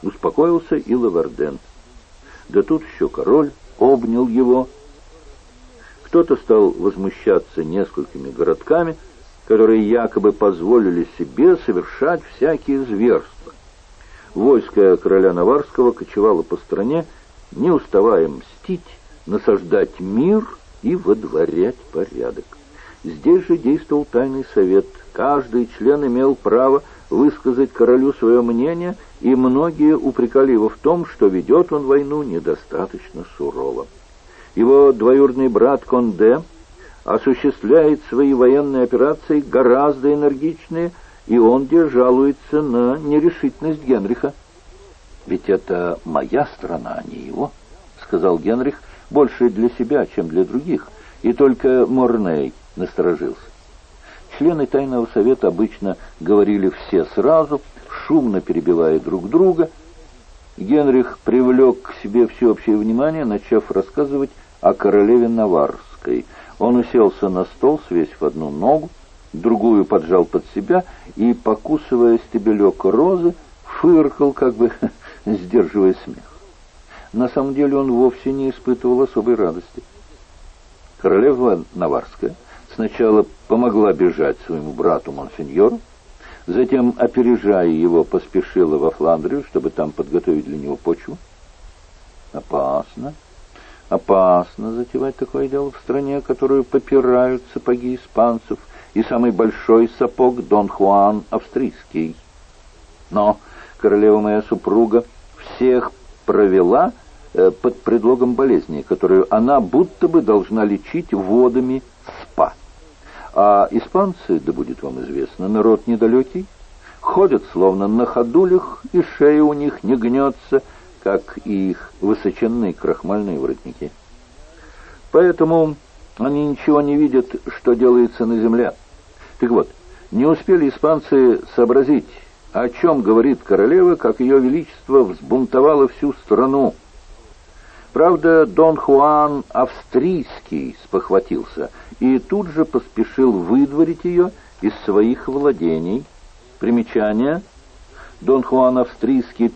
Успокоился и Лаварден. Да тут еще король обнял его. Кто-то стал возмущаться несколькими городками, которые якобы позволили себе совершать всякие зверства. Войско короля Наварского кочевало по стране, не уставая мстить, насаждать мир и водворять порядок. Здесь же действовал тайный совет. Каждый член имел право высказать королю свое мнение, и многие упрекали его в том, что ведет он войну недостаточно сурово. Его двоюродный брат Конде осуществляет свои военные операции гораздо энергичнее, и он жалуется на нерешительность Генриха. «Ведь это моя страна, а не его», — сказал Генрих, больше для себя, чем для других, и только Морней насторожился. Члены тайного совета обычно говорили все сразу, шумно перебивая друг друга. Генрих привлек к себе всеобщее внимание, начав рассказывать о королеве Наварской. Он уселся на стол, свесив одну ногу, другую поджал под себя и, покусывая стебелек розы, фыркал, как бы сдерживая смех. На самом деле он вовсе не испытывал особой радости. Королева Наварская сначала помогла бежать своему брату Монсеньору, затем, опережая его, поспешила во Фландрию, чтобы там подготовить для него почву. Опасно затевать такое дело в стране, которую попирают сапоги испанцев, и самый большой сапог Дон Хуан австрийский. Но королева моя супруга всех провела под предлогом болезни, которую она будто бы должна лечить водами СПА. А испанцы, да будет вам известно, народ недалекий, ходят словно на ходулях, и шея у них не гнется, как и их высоченные крахмальные воротники. Поэтому они ничего не видят, что делается на земле. Так вот, не успели испанцы сообразить, о чем говорит королева, как ее величество взбунтовало всю страну. Правда, Дон Хуан австрийский спохватился и тут же поспешил выдворить ее из своих владений. Примечание: Дон Хуан австрийский,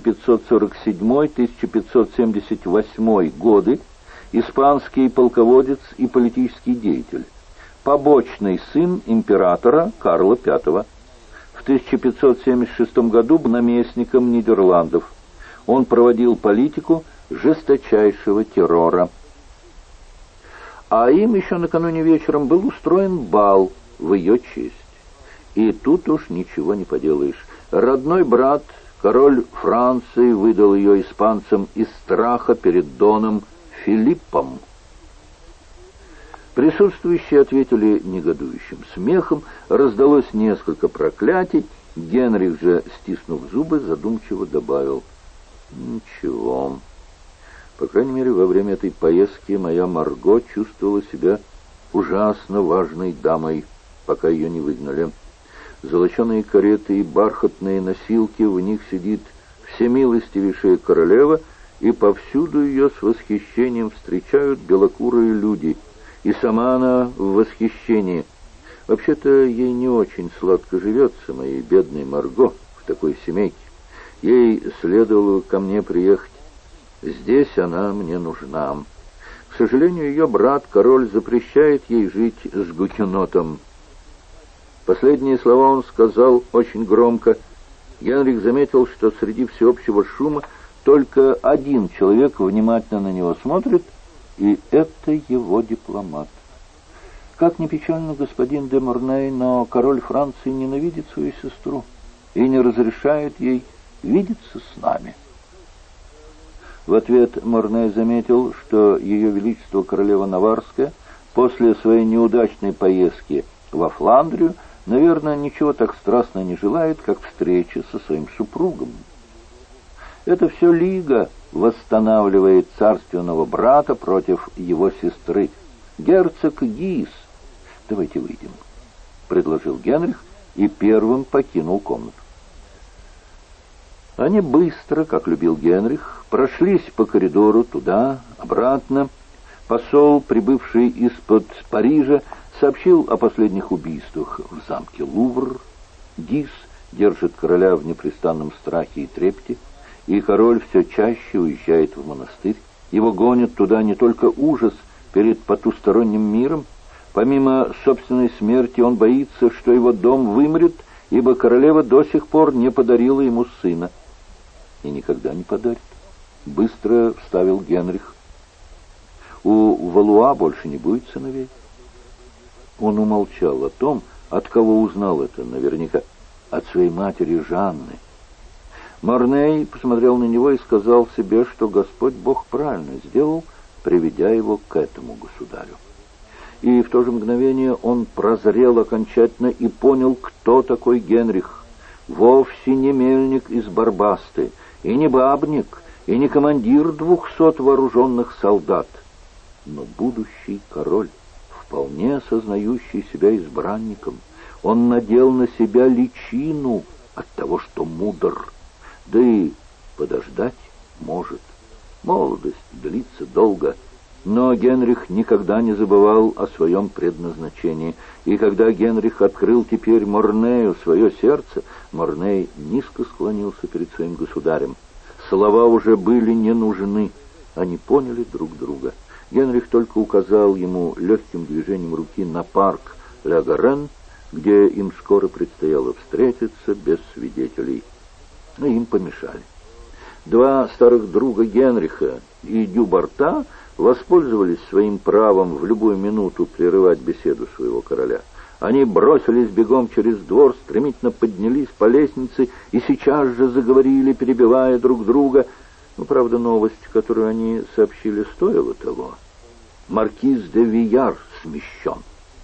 1547-1578 годы, испанский полководец и политический деятель, побочный сын императора Карла V. В 1576 году наместником Нидерландов. Он проводил политику жесточайшего террора. А им еще накануне вечером был устроен бал в ее честь. И тут уж ничего не поделаешь. Родной брат, король Франции, выдал ее испанцам из страха перед доном Филиппом. Присутствующие ответили негодующим смехом, раздалось несколько проклятий. Генрих же, стиснув зубы, задумчиво добавил: «Ничего. По крайней мере, во время этой поездки моя Марго чувствовала себя ужасно важной дамой, пока ее не выгнали. Золоченые кареты и бархатные носилки, в них сидит всемилостивейшая королева, и повсюду ее с восхищением встречают белокурые люди, и сама она в восхищении. Вообще-то ей не очень сладко живется, моей бедной Марго, в такой семейке. Ей следовало ко мне приехать. Здесь она мне нужна. К сожалению, ее брат, король, запрещает ей жить с гугенотом». Последние слова он сказал очень громко. Генрих заметил, что среди всеобщего шума только один человек внимательно на него смотрит, и это его дипломат. Как ни печально, господин де Морней, но король Франции ненавидит свою сестру и не разрешает ей видеться с нами. В ответ Морней заметил, что ее величество королева Наварская после своей неудачной поездки во Фландрию, наверное, ничего так страстно не желает, как встречи со своим супругом. Это все Лига восстанавливает царственного брата против его сестры. Герцог Гис. «Давайте выйдем», — предложил Генрих и первым покинул комнату. Они быстро, как любил Генрих, прошлись по коридору туда, обратно. Посол, прибывший из-под Парижа, сообщил о последних убийствах в замке Лувр. Гис держит короля в непрестанном страхе и трепете, и король все чаще уезжает в монастырь. Его гонит туда не только ужас перед потусторонним миром. Помимо собственной смерти он боится, что его дом вымрет, ибо королева до сих пор не подарила ему сына. И никогда не подарит. Быстро вставил Генрих. У Валуа больше не будет сыновей. Он умолчал о том, от кого узнал это наверняка. От своей матери Жанны. Морней посмотрел на него и сказал себе, что Господь Бог правильно сделал, приведя его к этому государю. И в то же мгновение он прозрел окончательно и понял, кто такой Генрих. Вовсе не мельник из Барбасты, и не бабник, и не командир 200 вооруженных солдат, но будущий король, вполне сознающий себя избранником. Он надел на себя личину от того, что мудр, да и подождать может. Молодость длится долго. Но Генрих никогда не забывал о своем предназначении, и когда Генрих открыл теперь Морнею свое сердце, Морней низко склонился перед своим государем. Слова уже были не нужны, они поняли друг друга. Генрих только указал ему легким движением руки на парк Ля Гарен, где им скоро предстояло встретиться без свидетелей. Но им помешали. Два старых друга Генриха и Дюбарта воспользовались своим правом в любую минуту прерывать беседу своего короля. Они бросились бегом через двор, стремительно поднялись по лестнице и сейчас же заговорили, перебивая друг друга. Но, правда, новость, которую они сообщили, стоила того. Маркиз де Вияр смещен.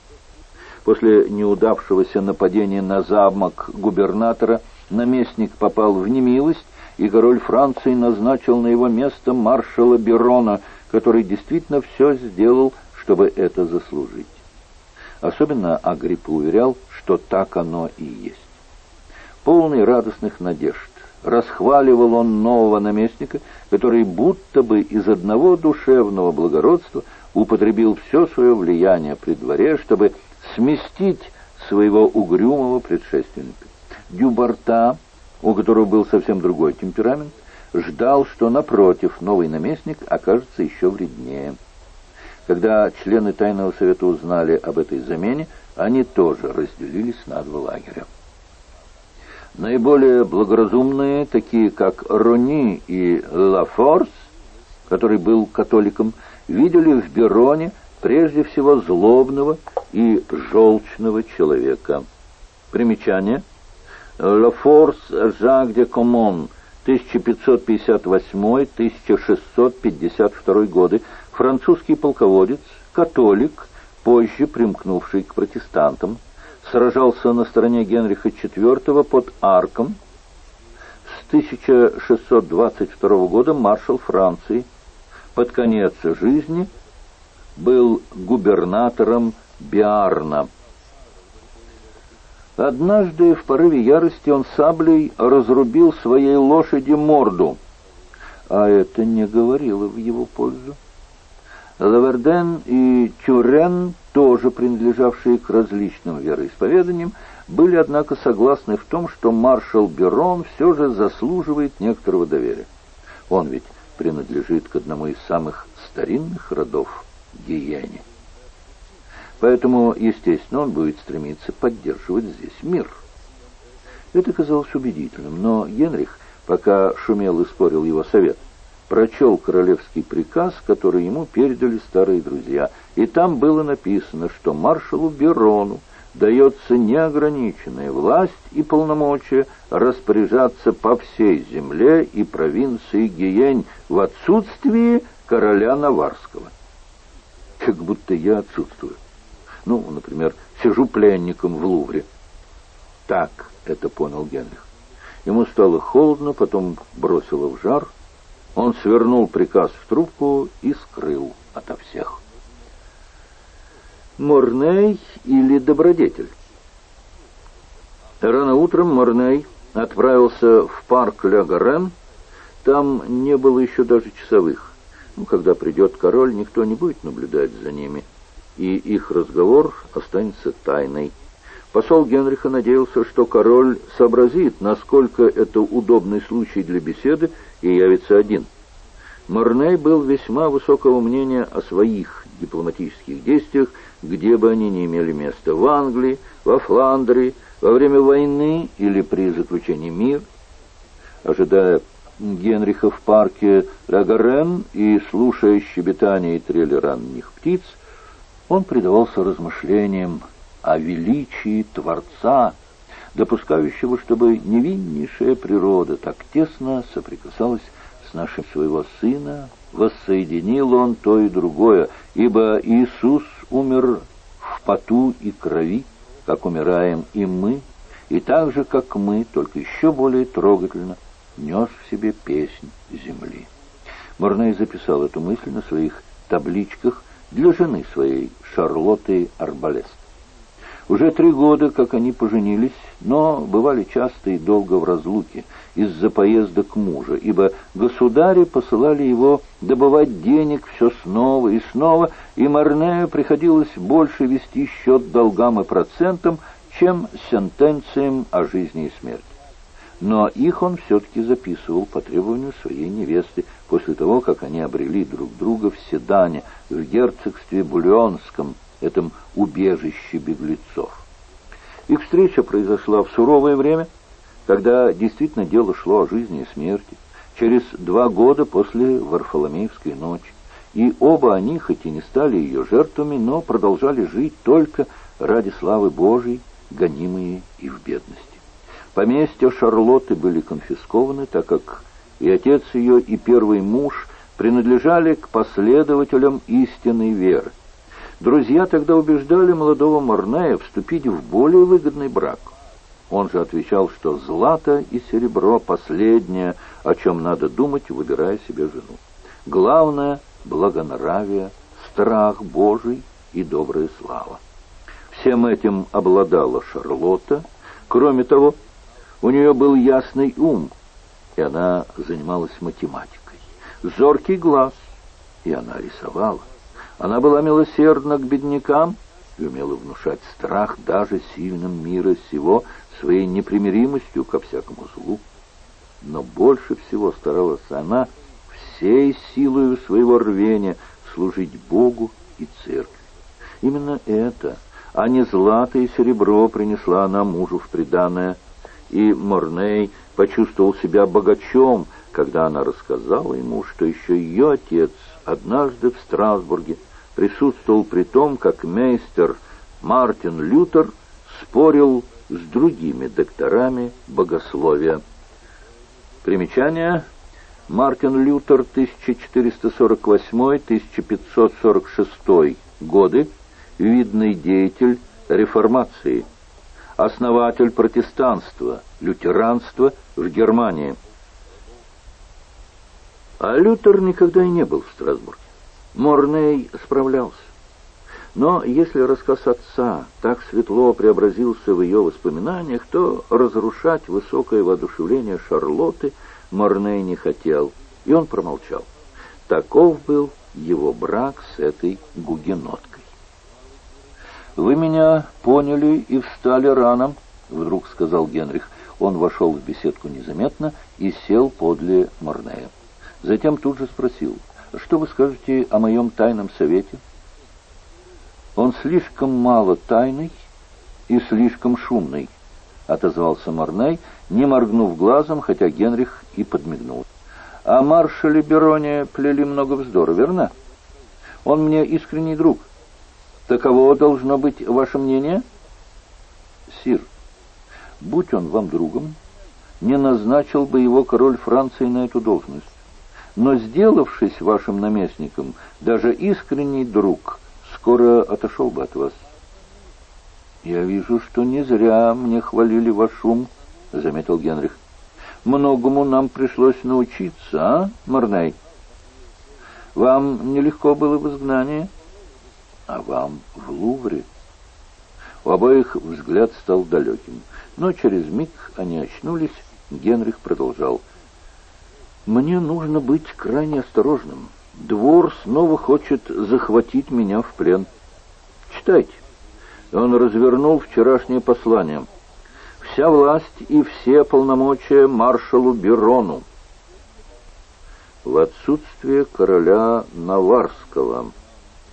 После неудавшегося нападения на замок губернатора наместник попал в немилость, и король Франции назначил на его место маршала Бирона, который действительно все сделал, чтобы это заслужить. Особенно Агриппа уверял, что так оно и есть. Полный радостных надежд, расхваливал он нового наместника, который будто бы из одного душевного благородства употребил все свое влияние при дворе, чтобы сместить своего угрюмого предшественника. Дюбарта, у которого был совсем другой темперамент, ждал, что, напротив, новый наместник окажется еще вреднее. Когда члены Тайного Совета узнали об этой замене, они тоже разделились на два лагеря. Наиболее благоразумные, такие как Рони и Лафорс, который был католиком, видели в Бироне прежде всего злобного и желчного человека. Примечание. Лафорс Жак де Комон, 1558-1652 годы, французский полководец, католик, позже примкнувший к протестантам, сражался на стороне Генриха IV под Арком. С 1622 года маршал Франции, под конец жизни был губернатором Биарна. Однажды в порыве ярости он саблей разрубил своей лошади морду, а это не говорило в его пользу. Лаверден и Тюрен, тоже принадлежавшие к различным вероисповеданиям, были, однако, согласны в том, что маршал Бирон все же заслуживает некоторого доверия. Он ведь принадлежит к одному из самых старинных родов Гиене. Поэтому, естественно, он будет стремиться поддерживать здесь мир. Это казалось убедительным, но Генрих, пока шумел и спорил его совет, прочел королевский приказ, который ему передали старые друзья, и там было написано, что маршалу Бирону дается неограниченная власть и полномочия распоряжаться по всей земле и провинции Гиень в отсутствии короля Наварского. Как будто я отсутствую. Ну, например, сижу пленником в Лувре. Так это понял Генрих. Ему стало холодно, потом бросило в жар. Он свернул приказ в трубку и скрыл ото всех. Морней или добродетель? Рано утром Морней отправился в парк Ля Гарен. Там не было еще даже часовых. Когда придет король, никто не будет наблюдать за ними, и их разговор останется тайной. Посол Генриха надеялся, что король сообразит, насколько это удобный случай для беседы, и явится один. Морней был весьма высокого мнения о своих дипломатических действиях, где бы они ни имели место, в Англии, во Фландрии, во время войны или при заключении мира. Ожидая Генриха в парке Ля Гарен и слушая щебетание и трели ранних птиц, он предавался размышлениям о величии Творца, допускающего, чтобы невиннейшая природа так тесно соприкасалась с нашим своего Сына. Воссоединил он то и другое, ибо Иисус умер в поту и крови, как умираем и мы, и так же, как мы, только еще более трогательно, нес в себе песнь земли. Морней записал эту мысль на своих табличках для жены своей, Шарлотты Арбалест. Уже 3 года, как они поженились, но бывали часто и долго в разлуке из-за поездок мужа, ибо государи посылали его добывать денег все снова и снова, и Морнею приходилось больше вести счет долгам и процентам, чем сентенциям о жизни и смерти. Но их он все-таки записывал по требованию своей невесты, после того, как они обрели друг друга в Седане, в герцогстве Бульонском, этом убежище беглецов. Их встреча произошла в суровое время, когда действительно дело шло о жизни и смерти, через 2 года после Варфоломеевской ночи, и оба они, хоть и не стали ее жертвами, но продолжали жить только ради славы Божией, гонимые и в бедности. Поместья Шарлотты были конфискованы, так как и отец ее, и первый муж принадлежали к последователям истинной веры. Друзья тогда убеждали молодого Морнея вступить в более выгодный брак. Он же отвечал, что злато и серебро — последнее, о чем надо думать, выбирая себе жену. Главное — благонравие, страх Божий и добрая слава. Всем этим обладала Шарлотта. Кроме того, у нее был ясный ум, и она занималась математикой. Зоркий глаз, и она рисовала. Она была милосердна к беднякам и умела внушать страх даже сильным мира сего своей непримиримостью ко всякому злу. Но больше всего старалась она всей силою своего рвения служить Богу и церкви. Именно это, а не злато и серебро, принесла она мужу в приданое, и Морней почувствовал себя богачом, когда она рассказала ему, что еще ее отец однажды в Страсбурге присутствовал при том, как мейстер Мартин Лютер спорил с другими докторами богословия. Примечание. Мартин Лютер, 1448-1546 годы, видный деятель реформации, основатель протестанства, лютеранства в Германии. А Лютер никогда и не был в Страсбурге. Морней справлялся. Но если рассказ отца так светло преобразился в ее воспоминаниях, то разрушать высокое воодушевление Шарлотты Морней не хотел, и он промолчал. Таков был его брак с этой гугеноткой. «Вы меня поняли и встали рано», — вдруг сказал Генрих. Он вошел в беседку незаметно и сел подле Морнея. Затем тут же спросил: «Что вы скажете о моем тайном совете?» «Он слишком мало тайный и слишком шумный», — отозвался Морней, не моргнув глазом, хотя Генрих и подмигнул. «О маршале Бероне плели много вздора, верно? Он мне искренний друг. Таково должно быть ваше мнение?» «Сир, будь он вам другом, не назначил бы его король Франции на эту должность. Но, сделавшись вашим наместником, даже искренний друг скоро отошел бы от вас». «Я вижу, что не зря мне хвалили ваш ум», — заметил Генрих. «Многому нам пришлось научиться, а, Морней? Вам нелегко было в изгнании, а вам в Лувре». У обоих взгляд стал далеким, но через миг они очнулись. Генрих продолжал: «Мне нужно быть крайне осторожным. Двор снова хочет захватить меня в плен. Читайте». Он развернул вчерашнее послание. «Вся власть и все полномочия маршалу Берону. В отсутствие короля Наварского».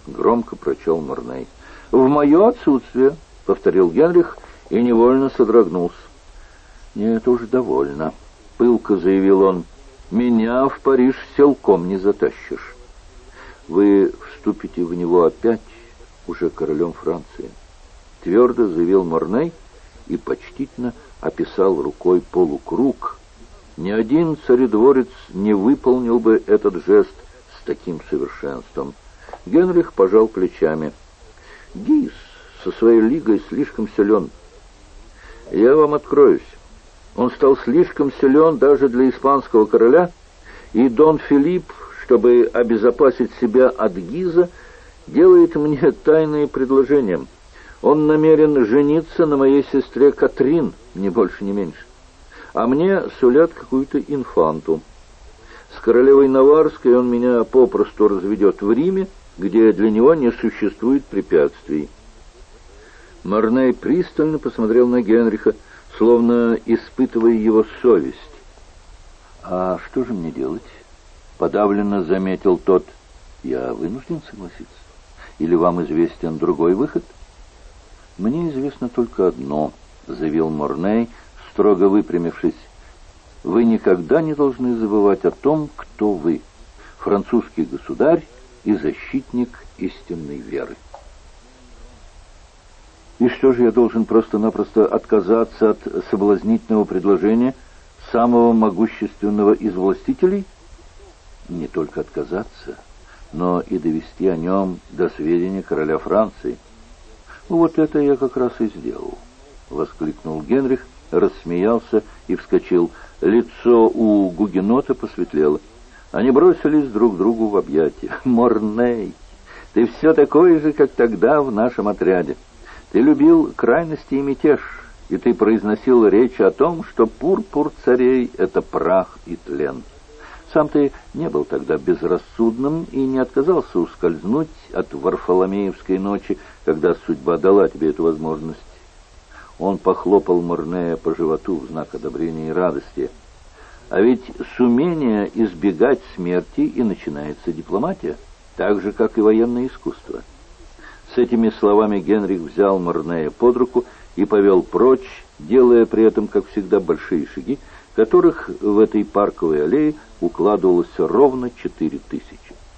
— громко прочел Морней. «В мое отсутствие», — повторил Генрих и невольно содрогнулся. «Нет, уж довольно», — пылко заявил он. «Меня в Париж силком не затащишь. Вы вступите в него опять уже королем Франции», — твердо заявил Морней и почтительно описал рукой полукруг. Ни один царедворец не выполнил бы этот жест с таким совершенством. Генрих пожал плечами. «Гиз со своей лигой слишком силен. Я вам откроюсь. Он стал слишком силен даже для испанского короля, и Дон Филипп, чтобы обезопасить себя от Гиза, делает мне тайные предложения. Он намерен жениться на моей сестре Катрин, ни больше, ни меньше. А мне сулят какую-то инфанту. С королевой Наварской он меня попросту разведет в Риме, где для него не существует препятствий». Морней пристально посмотрел на Генриха, словно испытывая его совесть. «А что же мне делать?» — подавленно заметил тот. «Я вынужден согласиться? Или вам известен другой выход?» «Мне известно только одно», — заявил Морней, строго выпрямившись. «Вы никогда не должны забывать о том, кто вы. Французский государь и защитник истинной веры». «И что же, я должен просто-напросто отказаться от соблазнительного предложения самого могущественного из властителей?» «Не только отказаться, но и довести о нем до сведения короля Франции». «Вот это я как раз и сделал», — воскликнул Генрих, рассмеялся и вскочил. Лицо у гугенота посветлело. Они бросились друг другу в объятия. «Морней, ты все такой же, как тогда в нашем отряде. Ты любил крайности и мятеж, и ты произносил речь о том, что пурпур царей — это прах и тлен. Сам ты не был тогда безрассудным и не отказался ускользнуть от Варфоломеевской ночи, когда судьба дала тебе эту возможность». Он похлопал Морнея по животу в знак одобрения и радости. «А ведь с умения избегать смерти и начинается дипломатия, так же, как и военное искусство». С этими словами Генрих взял Морнея под руку и повел прочь, делая при этом, как всегда, большие шаги, которых в этой парковой аллее укладывалось ровно 4000.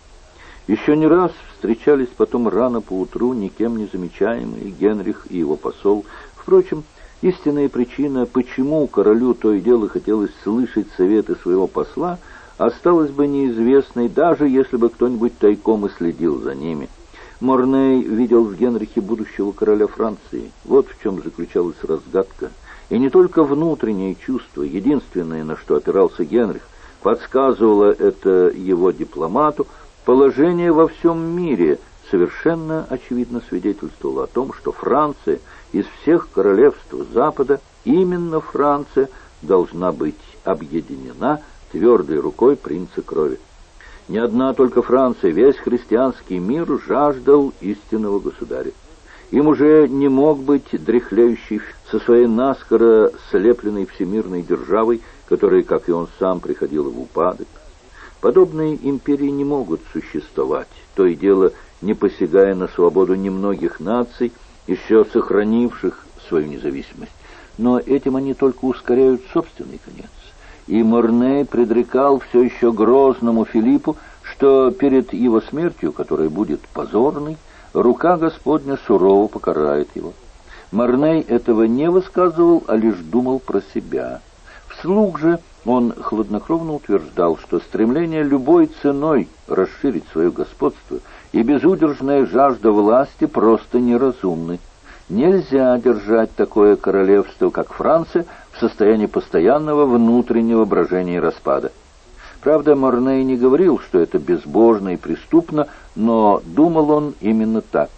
Еще не раз встречались потом рано поутру никем не замечаемые Генрих и его посол. Впрочем, истинная причина, почему королю то и дело хотелось слышать советы своего посла, осталась бы неизвестной, даже если бы кто-нибудь тайком и следил за ними. Морней видел в Генрихе будущего короля Франции. Вот в чем заключалась разгадка. И не только внутреннее чувство, единственное, на что опирался Генрих, подсказывало это его дипломату, положение во всем мире совершенно очевидно свидетельствовало о том, что Франция из всех королевств Запада, именно Франция, должна быть объединена твердой рукой принца крови. Не одна только Франция, весь христианский мир жаждал истинного государя. Им уже не мог быть дряхлеющий со своей наскоро слепленной всемирной державой, которая, как и он сам, приходила в упадок. Подобные империи не могут существовать, то и дело не посягая на свободу немногих наций, еще сохранивших свою независимость. Но этим они только ускоряют собственный конец. И Морней предрекал все еще грозному Филиппу, что перед его смертью, которая будет позорной, рука Господня сурово покарает его. Морней этого не высказывал, а лишь думал про себя. Вслух же он хладнокровно утверждал, что стремление любой ценой расширить свое господство и безудержная жажда власти просто неразумны. Нельзя держать такое королевство, как Франция, в состоянии постоянного внутреннего брожения и распада. Правда, Морней не говорил, что это безбожно и преступно, но думал он именно так.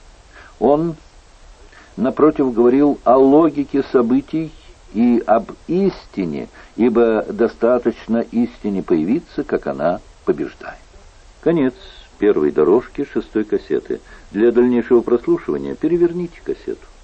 Он, напротив, говорил о логике событий и об истине, ибо достаточно истине появиться, как она побеждает. Конец первой дорожки 6-й кассеты. Для дальнейшего прослушивания переверните кассету.